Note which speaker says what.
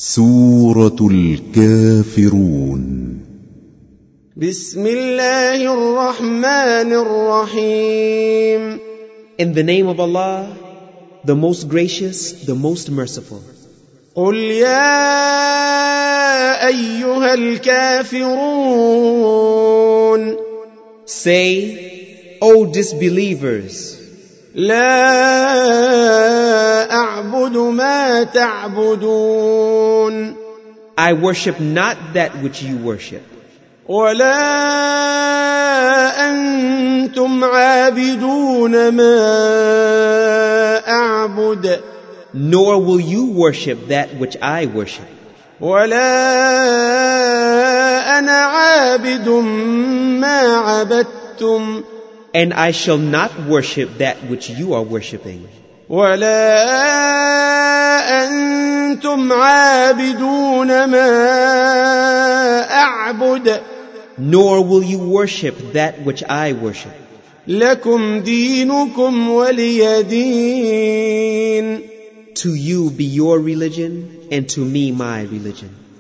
Speaker 1: سورة الكافرون.
Speaker 2: بسم الله الرحمن الرحيم.
Speaker 3: In the name of Allah, the most gracious, the most merciful.
Speaker 2: قل يا أيها الكافرون.
Speaker 3: Say, O disbelievers,
Speaker 2: لا أعبد ما تعبدون.
Speaker 3: I worship not that which you worship,
Speaker 2: ولا أنتم عابدون ما أعبد.
Speaker 3: nor will you worship that which I worship,
Speaker 2: ولا أنا عابد ما عبدتم.
Speaker 3: and I shall not worship that which you are worshiping,
Speaker 2: ولا أنتم عابدون ما أعبد.
Speaker 3: nor will you worship that which I worship.
Speaker 2: لكم دينكم ولي دين.
Speaker 3: To you be your religion, and to me my religion.